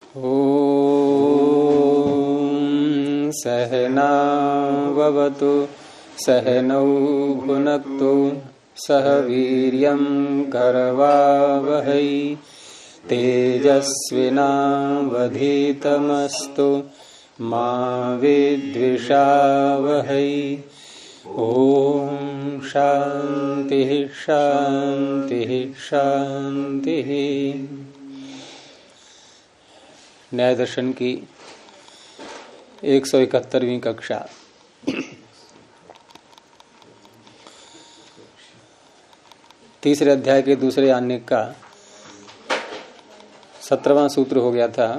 ॐ सहनाववतु सहनौ भुनक्तु सह वीर्यं करवावहै तेजस्विनावधीतमस्तु मा विद्विषावहै। ॐ शांति शांति शांति। न्याय दर्शन की 171वीं कक्षा। तीसरे अध्याय के दूसरे आनेक का 17वां सूत्र हो गया था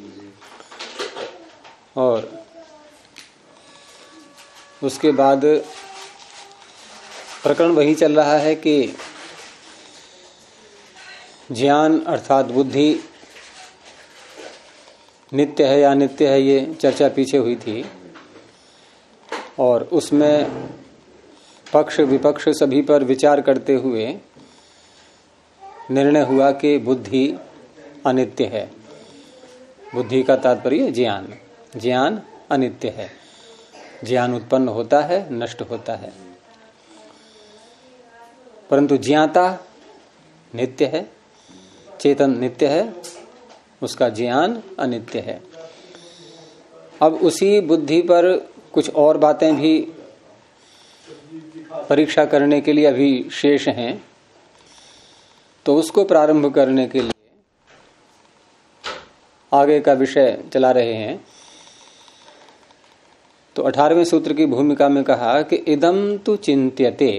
और उसके बाद प्रकरण वही चल रहा है कि ज्ञान अर्थात बुद्धि नित्य है या अनित्य है, ये चर्चा पीछे हुई थी और उसमें पक्ष विपक्ष सभी पर विचार करते हुए निर्णय हुआ कि बुद्धि अनित्य है। बुद्धि का तात्पर्य ज्ञान, ज्ञान अनित्य है। ज्ञान उत्पन्न होता है, नष्ट होता है, परंतु ज्ञाता नित्य है, चेतन नित्य है, उसका ज्ञान अनित्य है। अब उसी बुद्धि पर कुछ और बातें भी परीक्षा करने के लिए अभी शेष हैं, तो उसको प्रारंभ करने के लिए आगे का विषय चला रहे हैं। तो 18वें सूत्र की भूमिका में कहा कि इदम तु चिंत्यते।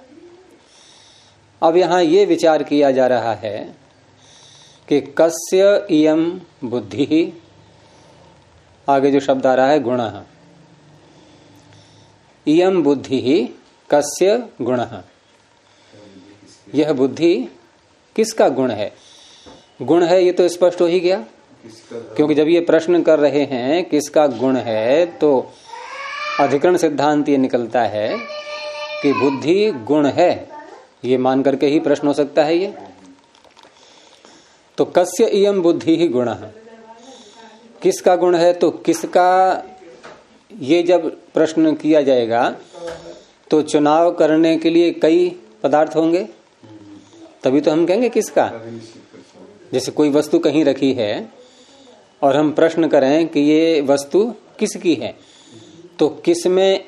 अब यहां ये विचार किया जा रहा है कि कस्य इयम बुद्धि, आगे जो शब्द आ रहा है गुणः, इयम बुद्धि कस्य गुणः, यह बुद्धि किसका गुण है। गुण है ये तो स्पष्ट हो ही गया, क्योंकि जब ये प्रश्न कर रहे हैं किसका गुण है तो अधिकरण सिद्धांत ये निकलता है कि बुद्धि गुण है, ये मान करके ही प्रश्न हो सकता है ये। तो कस्य इयम बुद्धि ही गुण है, किसका गुण है, तो किसका, ये जब प्रश्न किया जाएगा तो चुनाव करने के लिए कई पदार्थ होंगे, तभी तो हम कहेंगे किसका। जैसे कोई वस्तु कहीं रखी है और हम प्रश्न करें कि ये वस्तु किसकी है, तो किसमें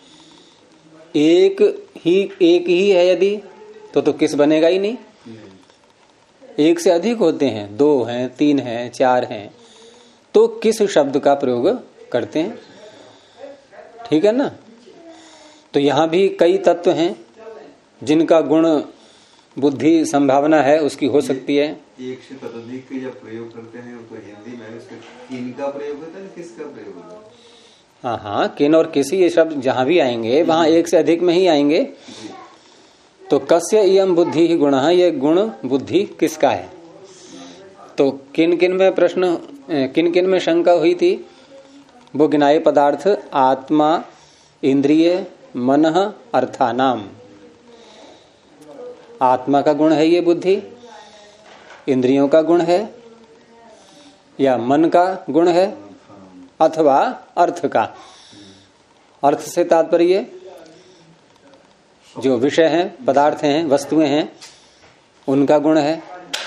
एक ही है यदि, तो किस बनेगा ही नहीं। एक से अधिक होते हैं, 2 हैं, 3 हैं, 4 हैं, तो किस शब्द का प्रयोग करते हैं, ठीक है ना। तो यहां भी कई तत्व हैं जिनका गुण बुद्धि संभावना है उसकी हो सकती है। एक से तदधिक का जब प्रयोग करते हैं तो हिंदी में उसका किन का प्रयोग होता है, किसका प्रयोग होता है। हाँ, किन और किसी ये शब्द जहां भी आएंगे वहां एक से अधिक में ही आएंगे। तो कस्य इयम बुद्धि ही गुण, ये गुण बुद्धि किसका है। तो किन किन में प्रश्न, किन किन में शंका हुई थी, वो गिनाए पदार्थ आत्मा, इंद्रिय, मन, अर्थानाम। आत्मा का गुण है ये बुद्धि, इंद्रियों का गुण है या मन का गुण है अथवा अर्थ का। अर्थ से तात्पर्य जो विषय हैं, पदार्थ हैं, वस्तुएं हैं, उनका गुण है।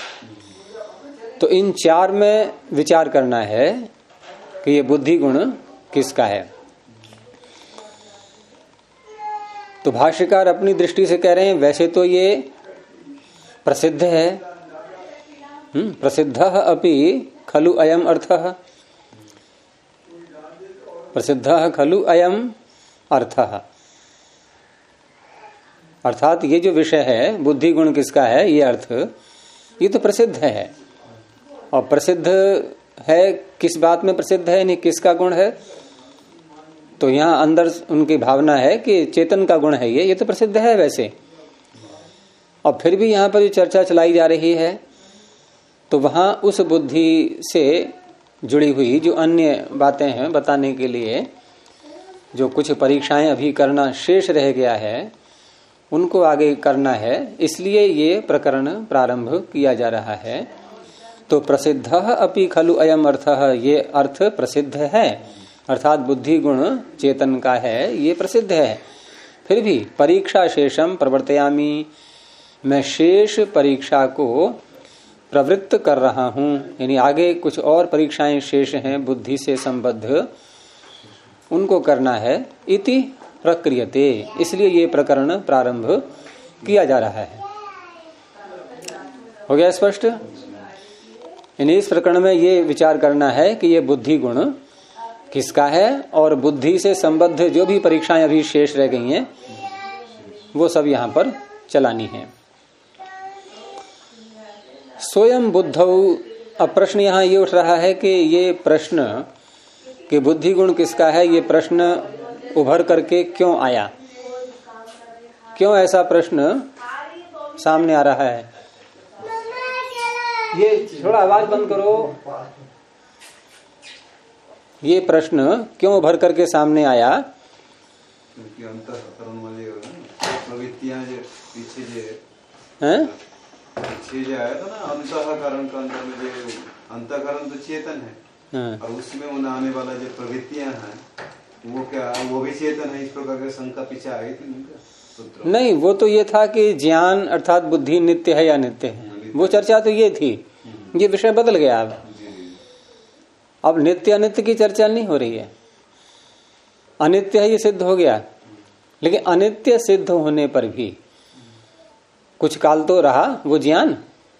तो इन 4 में विचार करना है कि ये बुद्धि गुण किसका है। तो भाष्यकार अपनी दृष्टि से कह रहे हैं वैसे तो ये प्रसिद्ध है, प्रसिद्ध अपि खलु अयम अर्थः, प्रसिद्ध खलु अयम अर्थः, अर्थात ये जो विषय है बुद्धि गुण किसका है, ये अर्थ ये तो प्रसिद्ध है। और प्रसिद्ध है किस बात में प्रसिद्ध है, नहीं किसका गुण है, तो यहाँ अंदर उनकी भावना है कि चेतन का गुण है ये तो प्रसिद्ध है वैसे। और फिर भी यहाँ पर जो चर्चा चलाई जा रही है तो वहां उस बुद्धि से जुड़ी हुई जो अन्य बातें हैं बताने के लिए जो कुछ परीक्षाएं अभी करना शेष रह गया है उनको आगे करना है, इसलिए ये प्रकरण प्रारंभ किया जा रहा है। तो प्रसिद्ध अपि खलु अयम अर्थः, ये अर्थ प्रसिद्ध है, अर्थात बुद्धि गुण चेतन का है, ये प्रसिद्ध है। फिर भी परीक्षा शेषम प्रवर्तयामी, मैं शेष परीक्षा को प्रवृत्त कर रहा हूं, यानी आगे कुछ और परीक्षाएं शेष हैं बुद्धि से संबद्ध, उनको करना है। इति प्रक्रियते, इसलिए ये प्रकरण प्रारंभ किया जा रहा है। हो गया स्पष्ट? यानी इस प्रकरण में ये विचार करना है कि ये बुद्धि गुण किसका है, और बुद्धि से संबद्ध जो भी परीक्षाएं अभी शेष रह गई हैं वो सब यहां पर चलानी है। स्वयं बुद्धौ, अब प्रश्न यहां ये उठ रहा है कि ये प्रश्न कि बुद्धि गुण किसका है, ये प्रश्न उभर करके क्यों आया, क्यों ऐसा प्रश्न सामने आ रहा है। ये थोड़ा आवाज बंद करो। ये प्रश्न क्यों उभर करके सामने आया? क्योंकि अंतःकरण वाली प्रवृत्तियां जो पीछे जो आया था ना, अंतःकरण का अंदर में जो अंतःकरण तो चेतन है, और उसमें उन आने वाला जो प्रवृत्तियां हैं वो क्या, वो भी चेतन है, इस प्रकार की शंका पीछे आई थी। नहीं, वो तो ये था कि ज्ञान अर्थात बुद्धि नित्य है या अनित्य है, वो चर्चा तो ये थी। ये विषय बदल गया। अब नित्य अनित्य की चर्चा नहीं हो रही है, अनित्य है ये सिद्ध हो गया, लेकिन अनित्य सिद्ध होने पर भी कुछ काल तो रहा वो ज्ञान।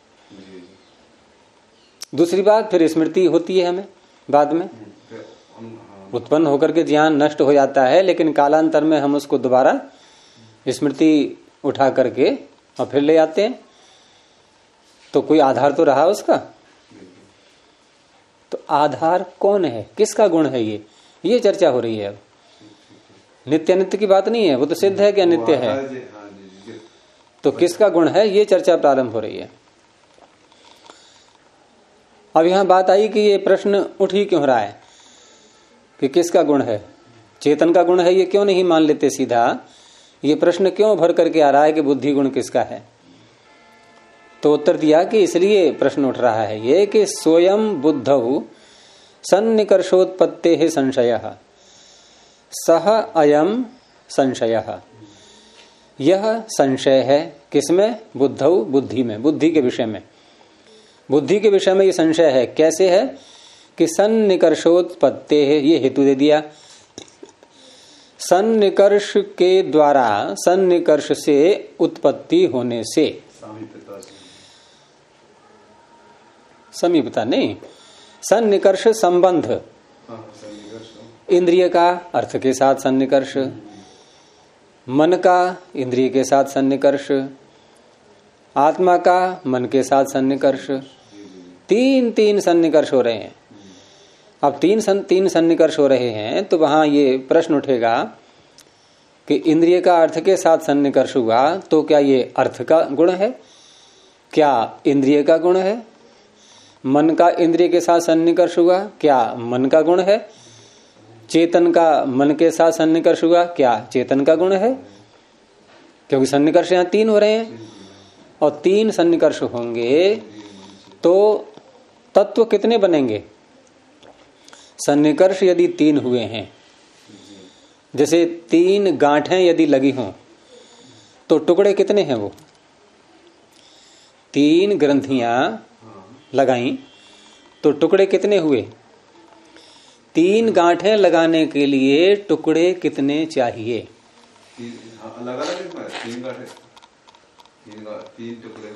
दूसरी बात, फिर स्मृति होती है हमें बाद में, उत्पन्न होकर के ज्ञान नष्ट हो जाता है, लेकिन कालांतर में हम उसको दोबारा स्मृति उठा करके और फिर ले आते हैं, तो कोई आधार तो रहा उसका। तो आधार कौन है, किसका गुण है, ये चर्चा हो रही है। अब नित्य अनित्य की बात नहीं है, वो तो सिद्ध है कि अनित्य है, तो किसका गुण है ये चर्चा प्रारंभ हो रही है। अब यहां बात आई कि ये प्रश्न उठ ही क्यों रहा है कि किसका गुण है, चेतन का गुण है, ये क्यों नहीं मान लेते सीधा, ये प्रश्न क्यों भर करके आ रहा है कि बुद्धि गुण किसका है। तो उत्तर दिया कि इसलिए प्रश्न उठ रहा है ये कि स्वयं बुद्धौ सन्निकर्षोत्पत्तेः संशयः सह अयम संशयः, यह संशय है किसमें, बुद्धौ, बुद्धि में, बुद्धि के विषय में, बुद्धि के विषय में ये संशय है। कैसे है कि सन्निकर्षोत्पत्तेः, ये हेतु दे दिया, सन्निकर्ष के द्वारा, सन्निकर्ष से उत्पत्ति होने से, समीपता नहीं, सन्निकर्ष संबंध, इंद्रिय का अर्थ के साथ सन्निकर्ष, मन का इंद्रिय के साथ सन्निकर्ष, आत्मा का मन के साथ सन्निकर्ष, तीन सन्निकर्ष हो रहे हैं। अब तीन सन्निकर्ष हो रहे हैं, तो वहां ये प्रश्न उठेगा कि इंद्रिय का अर्थ के साथ सन्निकर्ष हुआ, तो क्या ये अर्थ का गुण है, क्या इंद्रिय का गुण है? मन का इंद्रिय के साथ सन्निकर्ष हुआ, क्या मन का गुण है? चेतन का मन के साथ सन्निकर्ष हुआ, क्या चेतन का गुण है? क्योंकि सन्निकर्ष यहाँ तीन हो रहे हैं, और तीन सन्निकर्ष होंगे तो तत्व कितने बनेंगे? सन्निकर्ष यदि तीन हुए हैं, जैसे तीन गांठें यदि लगी हों, तो टुकड़े कितने हैं? वो तीन ग्रंथियां लगाई तो टुकड़े कितने हुए? तीन गांठें लगाने के लिए टुकड़े कितने चाहिए? तीन टुकड़े,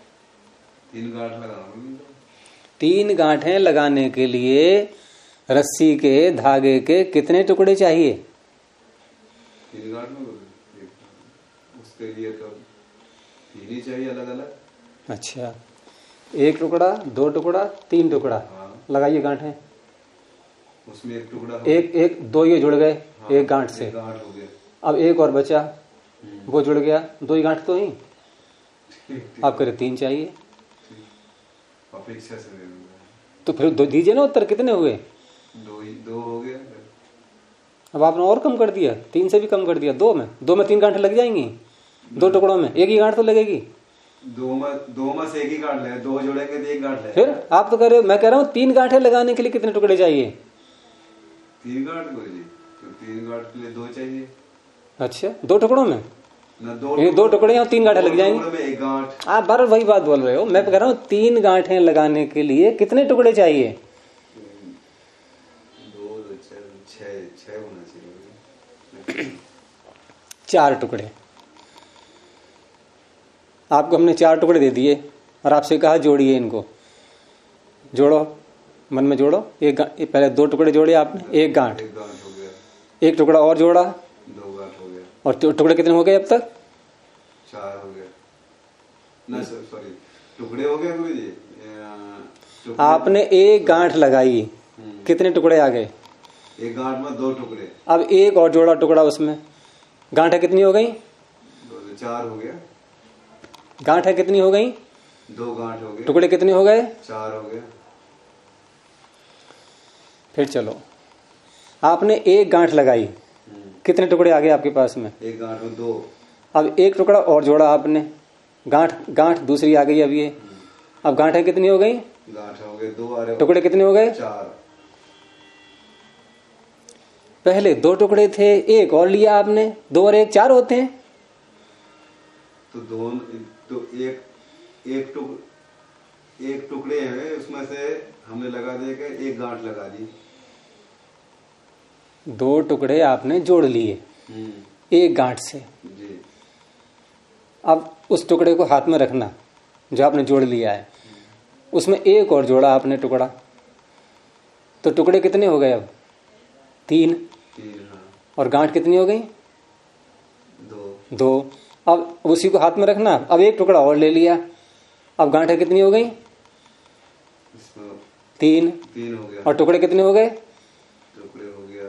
तीन गांठें लगाने के लिए रस्सी के धागे के कितने टुकड़े चाहिए? तीन गांठ में उसके लिए तो तीन ही चाहिए अलग अलग। अच्छा, एक टुकड़ा, दो टुकड़ा, तीन टुकड़ा, लगाइए गांठें। उसमें एक टुकड़ा, एक दो ये जुड़ गए, एक गांठ से, गांठ हो गया। अब एक और बचा, वो जुड़ गया, दो ही गांठ तो ही, आप करें तीन चाहिए। अपेक्षा से तो फिर दो दीजिए ना उत्तर, कितने हुए? दो हो गया। अब आपने और कम कर दिया, तीन से भी कम कर दिया, दो में तीन गांठें लग जाएंगी, दो टुकड़ों में एक ही गांठ तो लगेगी। दो में से एक ही गांठ ले, दो जोड़ेंगे तो एक गांठ ले। फिर आप तो कह रहे हो, मैं कह रहा हूँ 3 गांठें लगाने के लिए कितने टुकड़े चाहिए? 3 गांठ कोई नहीं, तो 3 गांठ के लिए 2 चाहिए। अच्छा, 2 टुकड़ों में ना, 2 टुकड़े और 3 गांठें लग जाएंगी। में एक गांठ। आप बार वही बात बोल रहे हो। मैं कह रहा हूँ 3 गांठें लगाने के लिए कितने टुकड़े चाहिए? 2 6 होना चाहिए। 4 टुकड़े। आपको हमने 4 टुकड़े दे दिए और आपसे कहा जोड़िए इनको। जोड़ो, मन में जोड़ो। पहले 2 टुकड़े जोड़े आपने, एक गांठ हो गया, एक टुकड़ा और जोड़ा, 2 गांठ हो गया। और टुकड़े कितने हो गए अब तक? 4 हो गया ना, सॉरी, टुकड़े हो गए गुरु जी। आपने एक गांठ लगाई, कितने टुकड़े आ गए? एक गांठ में 2 टुकड़े। अब एक और जोड़ा टुकड़ा उसमें, गांठें कितनी हो गई? 4 हो गया। गांठें कितनी हो गई? 2 गांठ हो गए। टुकड़े कितने हो गए? 4 हो गए। फिर चलो, आपने एक गांठ लगाई, कितने टुकड़े आ गए आपके पास में? एक गांठ में 2। अब एक टुकड़ा और जोड़ा आपने, गांठ दूसरी आ गई। अब ये अब गांठें कितनी हो गई? गांठ हो गए 2, टुकड़े कितने हो गए? 4। पहले 2 टुकड़े थे, एक और लिया आपने, 2 और 1 4 होते हैं। तो एक टुकड़े हैं, उसमें से हमने लगा दिया कि एक गांठ लगा दी। 2 टुकड़े आपने जोड़ लिए एक गांठ से जी। अब उस टुकड़े को हाथ में रखना जो आपने जोड़ लिया है, उसमें एक और जोड़ा आपने टुकड़ा, तो टुकड़े कितने हो गए? अब 3। हाँ। और गांठ कितनी हो गई? 2। अब उसी को हाथ में रखना। अब एक टुकड़ा और ले लिया, अब गांठें कितनी हो गई? 3 हो गया। और टुकड़े कितने हो गए? टुकड़े हो गया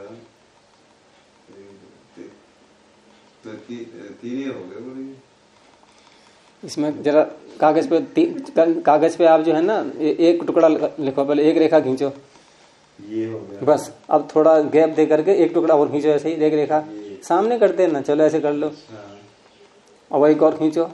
3 ही हो गए। इसमें जरा कागज पे आप जो है ना, एक टुकड़ा लिखो, पहले एक रेखा खींचो, ये हो गया। बस अब थोड़ा गैप दे करके एक टुकड़ा और खींचो, ऐसे ही एक रेखा सामने करते हैं ना, चलो ऐसे कर लो। और एक और खींचो,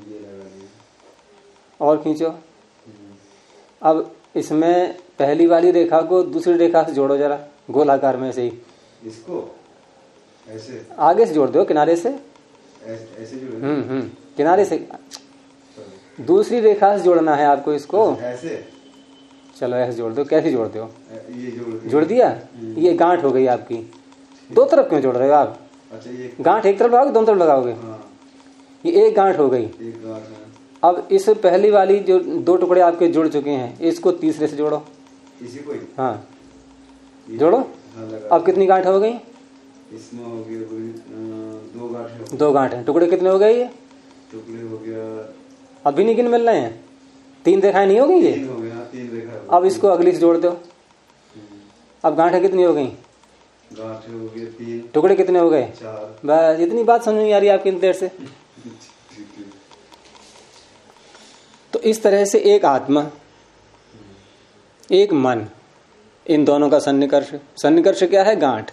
और खींचो। अब इसमें पहली वाली रेखा को दूसरी रेखा से जोड़ो जरा, गोलाकार में से ही। इसको ऐसे आगे से जोड़ दो, किनारे से। ऐसे जोड़ो। किनारे से दूसरी रेखा से जोड़ना है आपको इसको। ऐसे चलो ऐसे जोड़ दो। कैसे जोड़ दो? ये जोड़ दिया। ये गांठ हो गई आपकी। 2 तरफ क्यों जोड़ रहे हो आप? अच्छा, ये गांठ एक तरफ लगाओगे, दोनों तरफ लगाओगे? हाँ। ये एक गांठ हो गई। एक गांठ है। अब इस पहली वाली जो 2 टुकड़े आपके जुड़ चुके हैं, इसको तीसरे से जोड़ो। इसी को ही? हाँ, जोड़ो। हाँ, अब कितनी गांठ हो गई? इसमें हो गया 2 गांठ। 2 गांठ है। टुकड़े कितने हो गए? ये टुकड़े हो गया, अभी नहीं गिन मिल रहे हैं। 3 रेखाएं नहीं हो गई ये? 3 हो गया। 3 रेखा। अब इसको अगली से जोड़ दो। अब गांठें कितनी हो गई? गांठ हो गया 3। टुकड़े कितने हो गए? 4। बस इतनी बात समझ नहीं आ रही आपकी देर से। तो इस तरह से एक आत्मा, एक मन, इन दोनों का सन्निकर्ष। सन्निकर्ष क्या है? गांठ।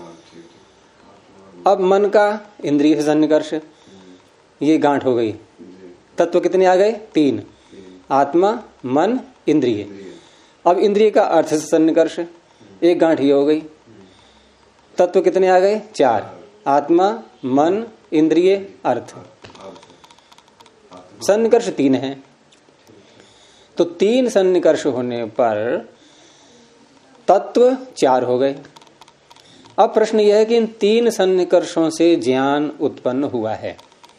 अब मन का इंद्रिय से सन्निकर्ष, ये गांठ हो गई। तत्व कितने आ गए? 3। आत्मा, मन, इंद्रिय। अब इंद्रिय का अर्थ से सन्निकर्ष, एक गांठ ये हो गई। तत्व कितने आ गए? 4। आत्मा, मन, इंद्रिय, अर्थ। सन्निकर्ष 3 है। तो 3 सन्निकर्ष होने पर तत्व 4 हो गए। अब प्रश्न यह है कि इन 3 सन्निकर्षों से ज्ञान उत्पन्न हुआ है।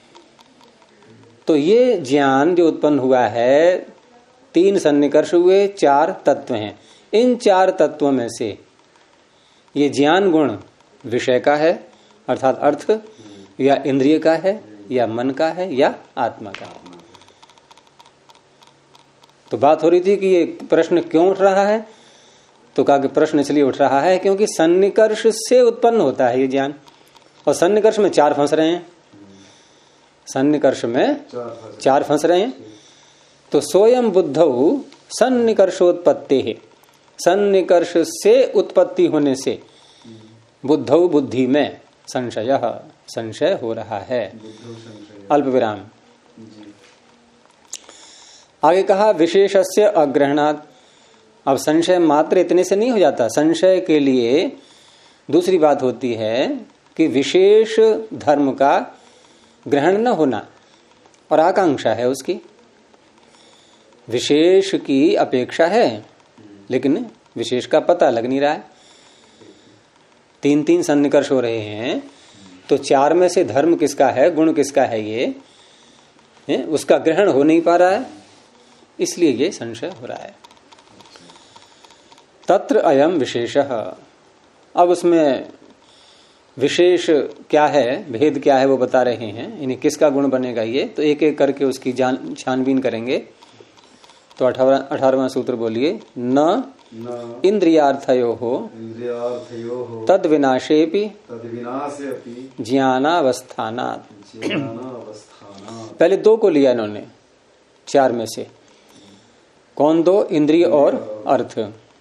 तो ये ज्ञान जो उत्पन्न हुआ है, 3 सन्निकर्ष हुए, 4 तत्व हैं। इन 4 तत्वों में से ये ज्ञान गुण विषय का है, अर्थात अर्थ, या इंद्रिय का है, या मन का है, या आत्मा का है। तो बात हो रही थी कि ये प्रश्न क्यों उठ रहा है? तो कहा कि प्रश्न इसलिए उठ रहा है क्योंकि सन्निकर्ष से उत्पन्न होता है ये ज्ञान, और सन्निकर्ष में 4 फंस रहे हैं। सन्निकर्ष में 4 फंस रहे हैं। तो सोयम बुद्धौ सन्निकर्षोत्पत्ति है, सन्निकर्ष से उत्पत्ति होने से बुद्धौ, बुद्धि में, संशय हो रहा है। अल्प विराम। आगे कहा विशेषस्य अग्रहणात्। अब संशय मात्र इतने से नहीं हो जाता, संशय के लिए दूसरी बात होती है कि विशेष धर्म का ग्रहण न होना और आकांक्षा है उसकी। विशेष की अपेक्षा है लेकिन विशेष का पता लग नहीं रहा है। 3 सन्निकर्ष हो रहे हैं तो 4 में से धर्म किसका है, गुण किसका है, ये उसका ग्रहण हो नहीं पा रहा है, इसलिए ये संशय हो रहा है। तत्र अयम विशेषः। अब उसमें विशेष क्या है, भेद क्या है वो बता रहे हैं। इन्हें किसका गुण बनेगा ये तो एक एक करके उसकी छानबीन करेंगे। तो 18वां सूत्र बोलिए। न इंद्रियार्थयोः तद विनाशेपि ज्ञानावस्थानात्। पहले 2 को लिया इन्होंने 4 में से। कौन 2? इंद्रिय और अर्थ।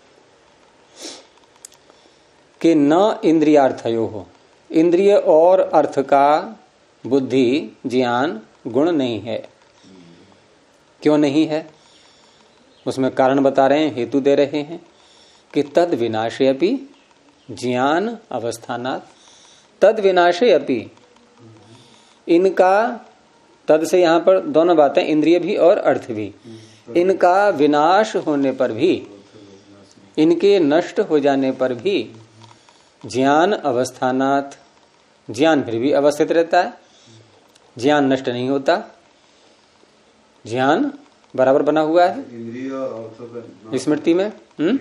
कि न इंद्रियार्थयोः, इंद्रिय और अर्थ का बुद्धि ज्ञान गुण नहीं है। क्यों नहीं है? उसमें कारण बता रहे हैं, हेतु दे रहे हैं कि तद विनाशे अपि ज्ञान अवस्थानात्। तद विनाशे अपि, इनका तद से यहां पर दोनों बातें, इंद्रिय भी और अर्थ भी, इनका विनाश होने पर भी, इनके नष्ट हो जाने पर भी ज्ञान अवस्थानात्, ज्ञान फिर भी अवस्थित रहता है, ज्ञान नष्ट नहीं होता, ज्ञान बराबर बना हुआ है स्मृति में।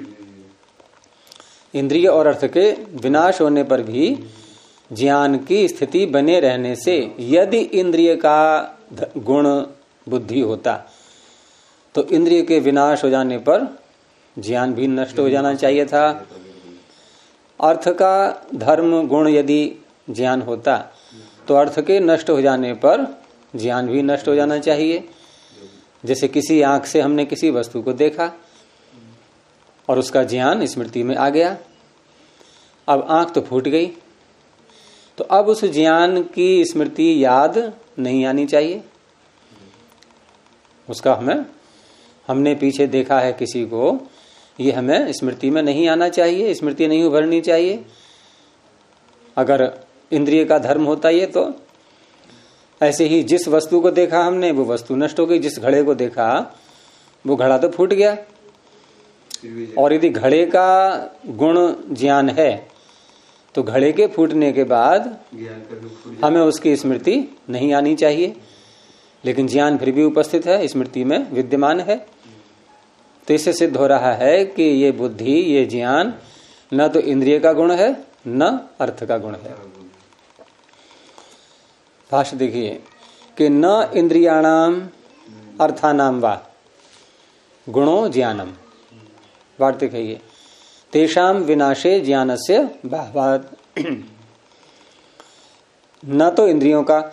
इंद्रिय और अर्थ के विनाश होने पर भी ज्ञान की स्थिति बने रहने से, यदि इंद्रिय का गुण बुद्धि होता तो इंद्रिय के विनाश हो जाने पर ज्ञान भी नष्ट हो जाना चाहिए था। अर्थ का धर्म गुण यदि ज्ञान होता तो अर्थ के नष्ट हो जाने पर ज्ञान भी नष्ट हो जाना चाहिए। जैसे किसी आंख से हमने किसी वस्तु को देखा और उसका ज्ञान स्मृति में आ गया, अब आंख तो फूट गई, तो अब उस ज्ञान की स्मृति याद नहीं आनी चाहिए। उसका हमने पीछे देखा है किसी को, ये हमें स्मृति में नहीं आना चाहिए, स्मृति नहीं उभरनी चाहिए। अगर इंद्रिय का धर्म होता ये तो ऐसे ही जिस वस्तु को देखा हमने वो वस्तु नष्ट हो गई, जिस घड़े को देखा वो घड़ा तो फूट गया। और यदि घड़े का गुण ज्ञान है तो घड़े के फूटने के बाद हमें उसकी स्मृति नहीं आनी चाहिए, लेकिन ज्ञान फिर भी उपस्थित है, स्मृति में विद्यमान है। तो इससे सिद्ध हो रहा है कि ये बुद्धि, ये ज्ञान न तो इंद्रिय का गुण है न अर्थ का गुण है। भाष्य देखिए कि न इंद्रियाणाम अर्थानाम वा गुणो ज्ञानम। वार्ते कहिए तेषाम विनाशे ज्ञानस्य भावात्। न तो इंद्रियों का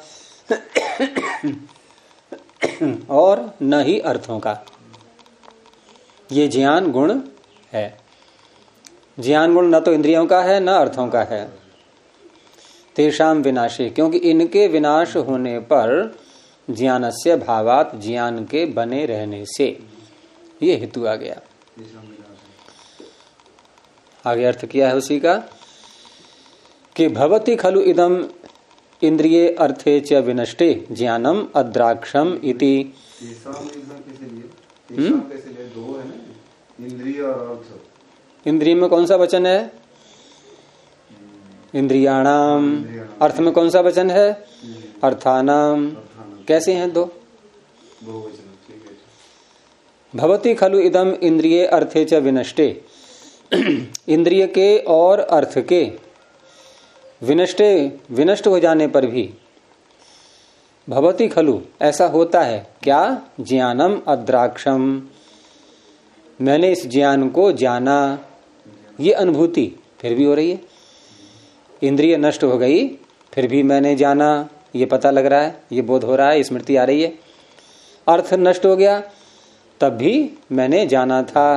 और न ही अर्थों का ये ज्ञान गुण है। ज्ञान गुण न तो इंद्रियों का है न अर्थों का है। तेषाम विनाशे, क्योंकि इनके विनाश होने पर ज्ञानस्य भावात्, ज्ञान के बने रहने से, ये हेतु आ गया। आगे अर्थ किया है उसी का कि भवति खलु इदम इंद्रिये अर्थे च विनष्टे ज्ञानम अद्राक्षम इति। इंद्रिय में कौन सा वचन है? इंद्रियाणाम। अर्थ में कौन सा वचन है? अर्थानाम। कैसे हैं 2? भवति खलु इदम इंद्रिये अर्थे च विनष्टे। इंद्रिय के और अर्थ के विनष्ट हो जाने पर भी भवति खलु, ऐसा होता है क्या? ज्ञानम अद्राक्षम, मैंने इस ज्ञान को जाना, ये अनुभूति फिर भी हो रही है। इंद्रिय नष्ट हो गई फिर भी मैंने जाना, ये पता लग रहा है, ये बोध हो रहा है, स्मृति आ रही है। अर्थ नष्ट हो गया तब भी मैंने जाना था,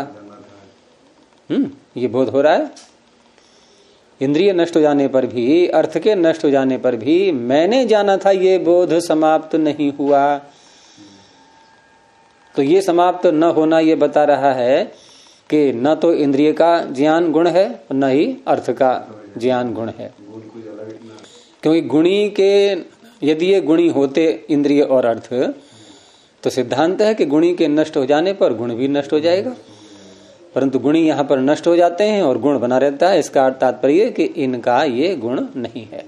ये बोध हो रहा है। इंद्रिय नष्ट हो जाने पर भी, अर्थ के नष्ट हो जाने पर भी मैंने जाना था, ये बोध समाप्त नहीं हुआ। तो ये समाप्त न होना ये बता रहा है कि न तो इंद्रिय का ज्ञान गुण है न ही अर्थ का ज्ञान गुण है। क्योंकि गुणी के यदि ये गुणी होते इंद्रिय और अर्थ तो सिद्धांत है कि गुणी के नष्ट हो जाने पर गुण भी नष्ट हो जाएगा, परंतु गुणी यहाँ पर नष्ट हो जाते हैं और गुण बना रहता है। इसका तात्पर्य कि इनका ये गुण नहीं है।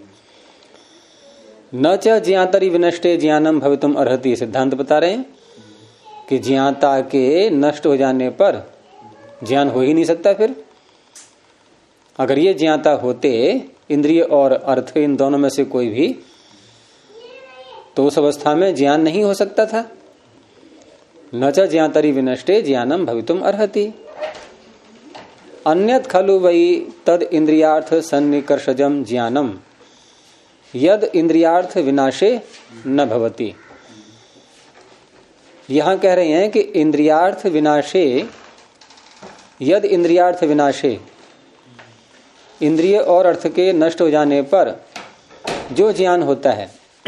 न च ज्ञातरि विनष्टे ज्ञानम भवितुम अर्हति, सिद्धांत बता रहे हैं कि ज्ञाता के नष्ट हो जाने पर ज्ञान हो ही नहीं सकता। फिर अगर ये ज्ञाता होते इंद्रिय और अर्थ इन दोनों में से कोई भी, तो उस अवस्था में ज्ञान नहीं हो सकता था। न च ज्ञातरि विनष्टे ज्ञानम भवितुम अर्हति। अन्यत् खलु वै तद इंद्रियार्थ सन्निकर्षजम ज्ञानम यद इंद्रियार्थ विनाशे न भवति। यहां कह रहे हैं कि इंद्रियार्थ विनाशे, यद इंद्रियार्थ विनाशे, इंद्रिय और अर्थ के नष्ट हो जाने पर जो ज्ञान होता है,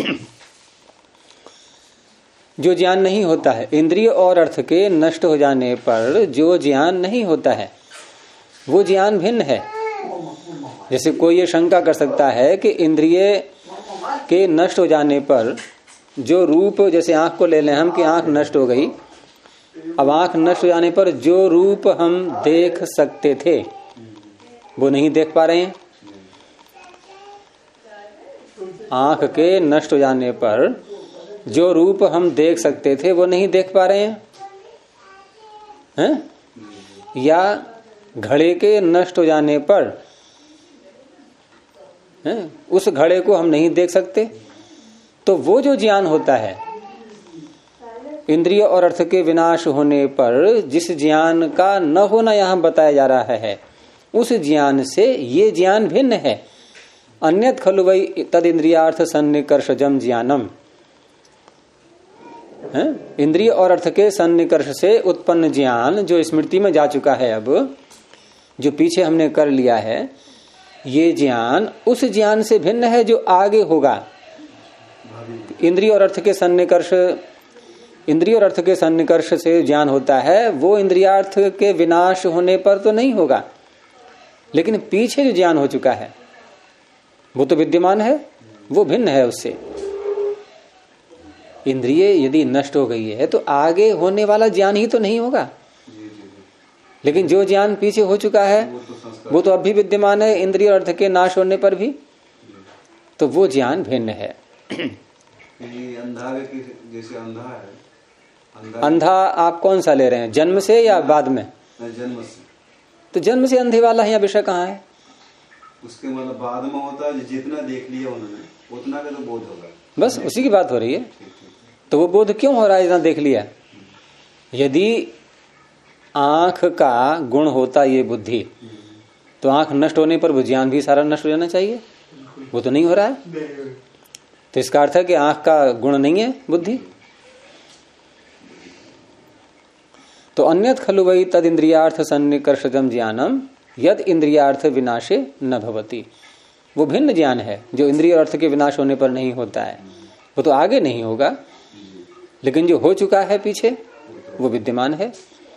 जो ज्ञान नहीं होता है, इंद्रिय और अर्थ के नष्ट हो जाने पर जो ज्ञान नहीं होता है वो ज्ञान भिन्न है। जैसे कोई ये शंका कर सकता है कि इंद्रिय के नष्ट हो जाने पर जो रूप, जैसे आंख को ले लें हम कि आंख नष्ट हो गई, अब आंख नष्ट हो जाने पर जो रूप हम देख सकते थे वो नहीं देख पा रहे हैं। आंख के नष्ट हो जाने पर जो रूप हम देख सकते थे वो नहीं देख पा रहे हैं? या घड़े के नष्ट हो जाने पर उस घड़े को हम नहीं देख सकते। तो वो जो ज्ञान होता है इंद्रिय और अर्थ के विनाश होने पर, जिस ज्ञान का न होना यहां बताया जा रहा है, उस ज्ञान से ये ज्ञान भिन्न है। अन्यत् खलु वै तद इंद्रियार्थ सन्निकर्षजम ज्ञानम, इंद्रिय और अर्थ के सन्निकर्ष से उत्पन्न ज्ञान जो स्मृति में जा चुका है, अब जो पीछे हमने कर लिया है, ये ज्ञान उस ज्ञान से भिन्न है जो आगे होगा। इंद्रिय और अर्थ के सन्निकर्ष, इंद्रिय और अर्थ के सन्निकर्ष से ज्ञान होता है, वो इंद्रियार्थ के विनाश होने पर तो नहीं होगा, लेकिन पीछे जो ज्ञान हो चुका है वो तो विद्यमान है, वो भिन्न है उससे। इंद्रिय यदि नष्ट हो गई है तो आगे होने वाला ज्ञान ही तो नहीं होगा, लेकिन जो ज्ञान पीछे हो चुका है वो तो अब भी विद्यमान है इंद्रिय और अर्थ के नाश होने पर भी, तो वो ज्ञान भिन्न है। जैसे अंधा है, अंधा आप कौन सा ले रहे हैं, जन्म से या बाद में? जन्म से। तो जन्म से अंधे वाला यहाँ विषय कहाँ है? उसके मतलब बाद में होता है, जितना देख लिया उन्होंने उतना का तो बोध होगा, बस उसी की बात हो रही है। तो वो बोध क्यों हो रहा है इतना देख लिया? यदि आंख का गुण होता ये बुद्धि, तो आंख नष्ट होने पर वो ज्ञान भी सारा नष्ट हो जाना चाहिए, वो तो नहीं हो रहा है। तो इसका अर्थ है कि आंख का गुण नहीं है बुद्धि। तो अन्यत् खलु वै तद इंद्रियार्थ सन्निकर्षजम ज्ञानम यद इंद्रियार्थ विनाशे न भवति, वो भिन्न ज्ञान है जो इंद्रिय अर्थ के विनाश होने पर नहीं होता है, वो तो आगे नहीं होगा, लेकिन जो हो चुका है पीछे वो विद्यमान है।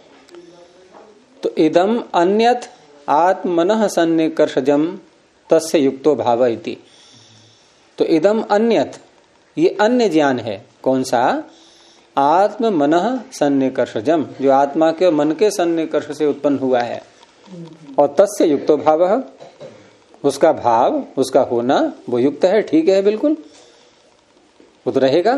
तो इदम अन्यत् आत्मनः सन्निकर्षजम तस्य युक्तो भाव इति। तो इदम अन्यत्, ये अन्य ज्ञान है, कौन सा? आत्म मनः सन्निकर्षजम, जो आत्मा के मन के सन्निकर्ष से उत्पन्न हुआ है, और तस्य युक्तो भाव, उसका भाव, उसका होना वो युक्त है, ठीक है, बिल्कुल वो तो रहेगा।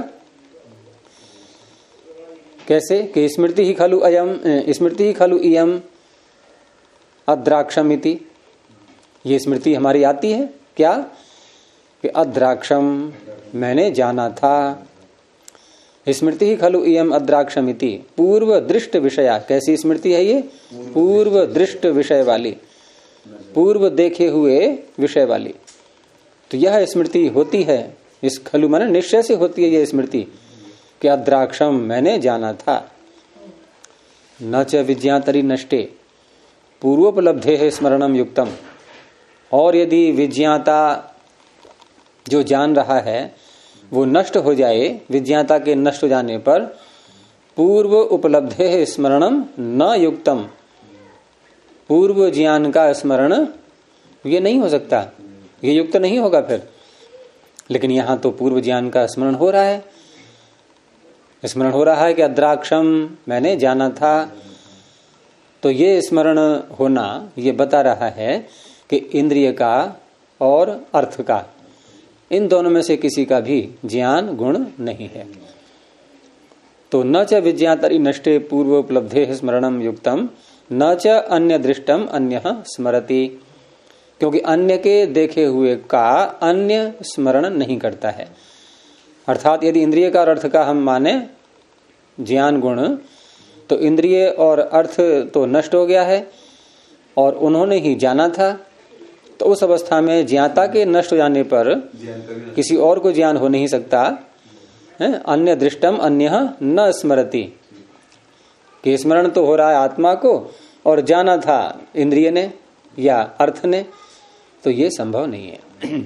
कैसे? कि स्मृति ही खलु अयम, स्मृति ही खलु इयम अद्राक्षम इति। ये स्मृति हमारी आती है क्या? कि अद्राक्षम, मैंने जाना था। स्मृति ही खलु इयम अद्राक्षम इति पूर्व दृष्ट विषया। कैसी स्मृति है ये? पूर्व दृष्ट विषय वाली, पूर्व देखे हुए विषय वाली। तो यह स्मृति होती है, इस खलु माने निश्चय से होती है यह स्मृति कि अद्राक्षम, मैंने जाना था। न च विज्ञातरि नष्टे पूर्वोपलब्धे है स्मरणम युक्तम। और यदि विज्ञाता जो जान रहा है वो नष्ट हो जाए, विज्ञाता के नष्ट हो जाने पर पूर्व उपलब्धे स्मरणम न युक्तम, पूर्व ज्ञान का स्मरण ये नहीं हो सकता, ये युक्त नहीं होगा फिर। लेकिन यहां तो पूर्व ज्ञान का स्मरण हो रहा है, स्मरण हो रहा है कि अद्राक्षम मैंने जाना था। तो ये स्मरण होना ये बता रहा है कि इंद्रिय का और अर्थ का, इन दोनों में से किसी का भी ज्ञान गुण नहीं है। तो न च विज्ञातरि नष्टे पूर्व उपलब्धे स्मरणम युक्तम न च अन्य दृष्टम अन्य स्मरति, क्योंकि अन्य के देखे हुए का अन्य स्मरण नहीं करता है। अर्थात यदि इंद्रिय का और अर्थ का हम माने ज्ञान गुण, तो इंद्रिय और अर्थ तो नष्ट हो गया है और उन्होंने ही जाना था। तो उस अवस्था में ज्ञाता के नष्ट हो जाने पर किसी और को ज्ञान हो नहीं सकता है। अन्य दृष्टम अन्य न स्मरति, कि स्मरण तो हो रहा है आत्मा को और जाना था इंद्रिय ने या अर्थ ने, तो ये संभव नहीं है।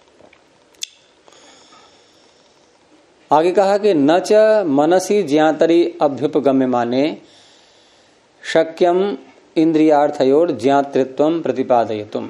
आगे कहा कि न च मनसी ज्ञातरि अभ्युपगम्य माने शक्यम इंद्रियार्थयोर ज्ञातृत्वम प्रतिपादयतुम।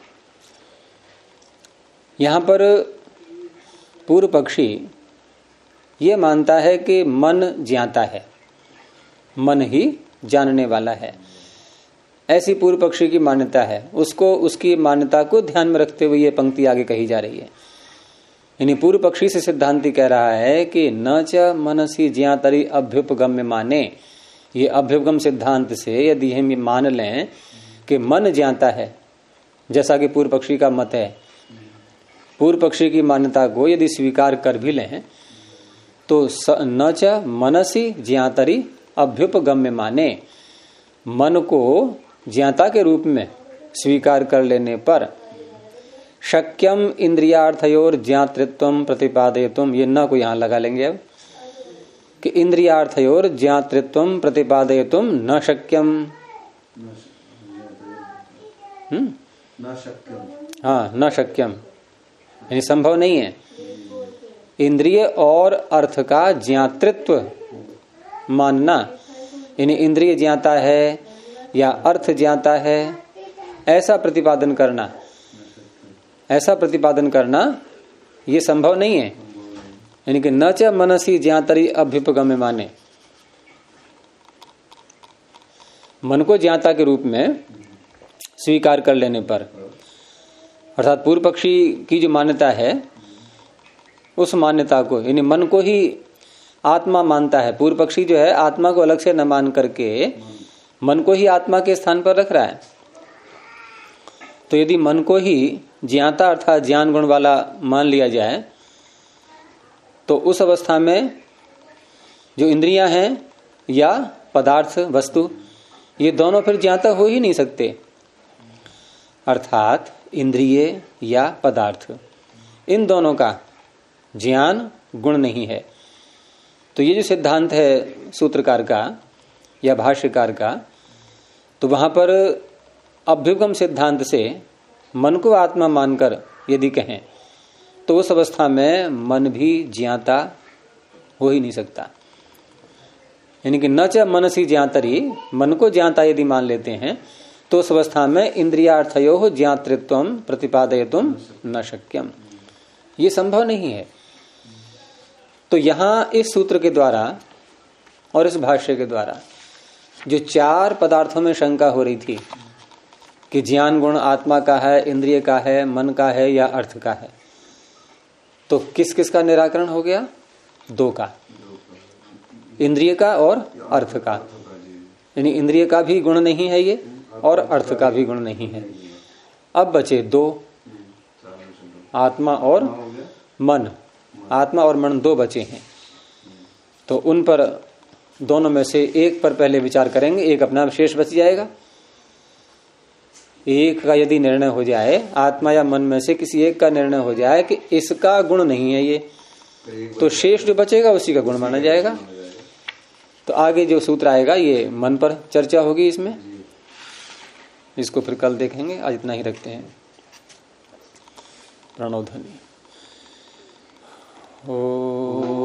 यहां पर पूर्व पक्षी ये मानता है कि मन ज्ञाता है, मन ही जानने वाला है, ऐसी पूर्व पक्षी की मान्यता है। उसको उसकी मान्यता को ध्यान में रखते हुए ये पंक्ति आगे कही जा रही है। यानी पूर्व पक्षी से सिद्धांति कह रहा है कि न च मनसी ज्ञातरि अभ्युपगम्य माने, ये अभ्युपगम सिद्धांत से यदि हम मान लें कि मन ज्ञाता है, जैसा कि पूर्व पक्षी का मत है, पूर्व पक्षी की मान्यता को यदि स्वीकार कर भी लें तो न च मनसी ज्ञातरि अभ्युपगम्य माने, मन को ज्ञाता के रूप में स्वीकार कर लेने पर शक्यम इंद्रियार्थयोर ज्ञातृत्वम प्रतिपादयतुम, ये न को यहां लगा लेंगे अब कि इंद्रियार्थयोर ज्ञातृत्वम प्रतिपादयतुम न शक्यम, हाँ न शक्यम, यानी संभव नहीं है। इंद्रिय और अर्थ का ज्ञातृत्व मानना, यानी इंद्रिय ज्ञाता है या अर्थ ज्ञाता है, ऐसा प्रतिपादन करना, ऐसा प्रतिपादन करना ये संभव नहीं है। यानी कि न च मनसी ज्ञातरि अभ्युपगम्य माने, मन को ज्ञाता के रूप में स्वीकार कर लेने पर, अर्थात पूर्व पक्षी की जो मान्यता है उस मान्यता को, यानी मन को ही आत्मा मानता है। पूर्व पक्षी जो है आत्मा को अलग से न मान करके मन को ही आत्मा के स्थान पर रख रहा है। तो यदि मन को ही ज्ञाता अर्थात ज्ञान गुण वाला मान लिया जाए तो उस अवस्था में जो इंद्रियां हैं या पदार्थ वस्तु, ये दोनों फिर ज्ञाता हो ही नहीं सकते। अर्थात इंद्रिय या पदार्थ, इन दोनों का ज्ञान गुण नहीं है। तो ये जो सिद्धांत है सूत्रकार का या भाष्यकार का, तो वहां पर अभ्युपगम सिद्धांत से मन को आत्मा मानकर यदि कहें तो उस अवस्था में मन भी ज्ञाता हो ही नहीं सकता। यानी कि न च मनसी ज्ञातरि, मन को ज्ञाता यदि मान लेते हैं तो उस अवस्था में इंद्रियार्थयो ज्ञातृत्वम प्रतिपादयतुम न शक्यम, ये संभव नहीं है। तो यहां इस सूत्र के द्वारा और इस भाष्य के द्वारा जो चार पदार्थों में शंका हो रही थी कि ज्ञान गुण आत्मा का है, इंद्रिय का है, मन का है या अर्थ का है, तो किस किस का निराकरण हो गया? दो का, इंद्रिय का और अर्थ का। यानी इंद्रिय का भी गुण नहीं है ये और अर्थ का भी गुण नहीं है। अब बचे दो, आत्मा और मन। आत्मा और मन दो बचे हैं, तो उन पर दोनों में से एक पर पहले विचार करेंगे, एक अपना शेष बच जाएगा। एक का यदि निर्णय हो जाए, आत्मा या मन में से किसी एक का निर्णय हो जाए कि इसका गुण नहीं है ये, तो शेष जो बचेगा उसी का गुण माना जाएगा। तो आगे जो सूत्र आएगा ये मन पर चर्चा होगी इसमें, इसको फिर कल देखेंगे। आज इतना ही रखते हैं। प्रणव ध्वनि। ओ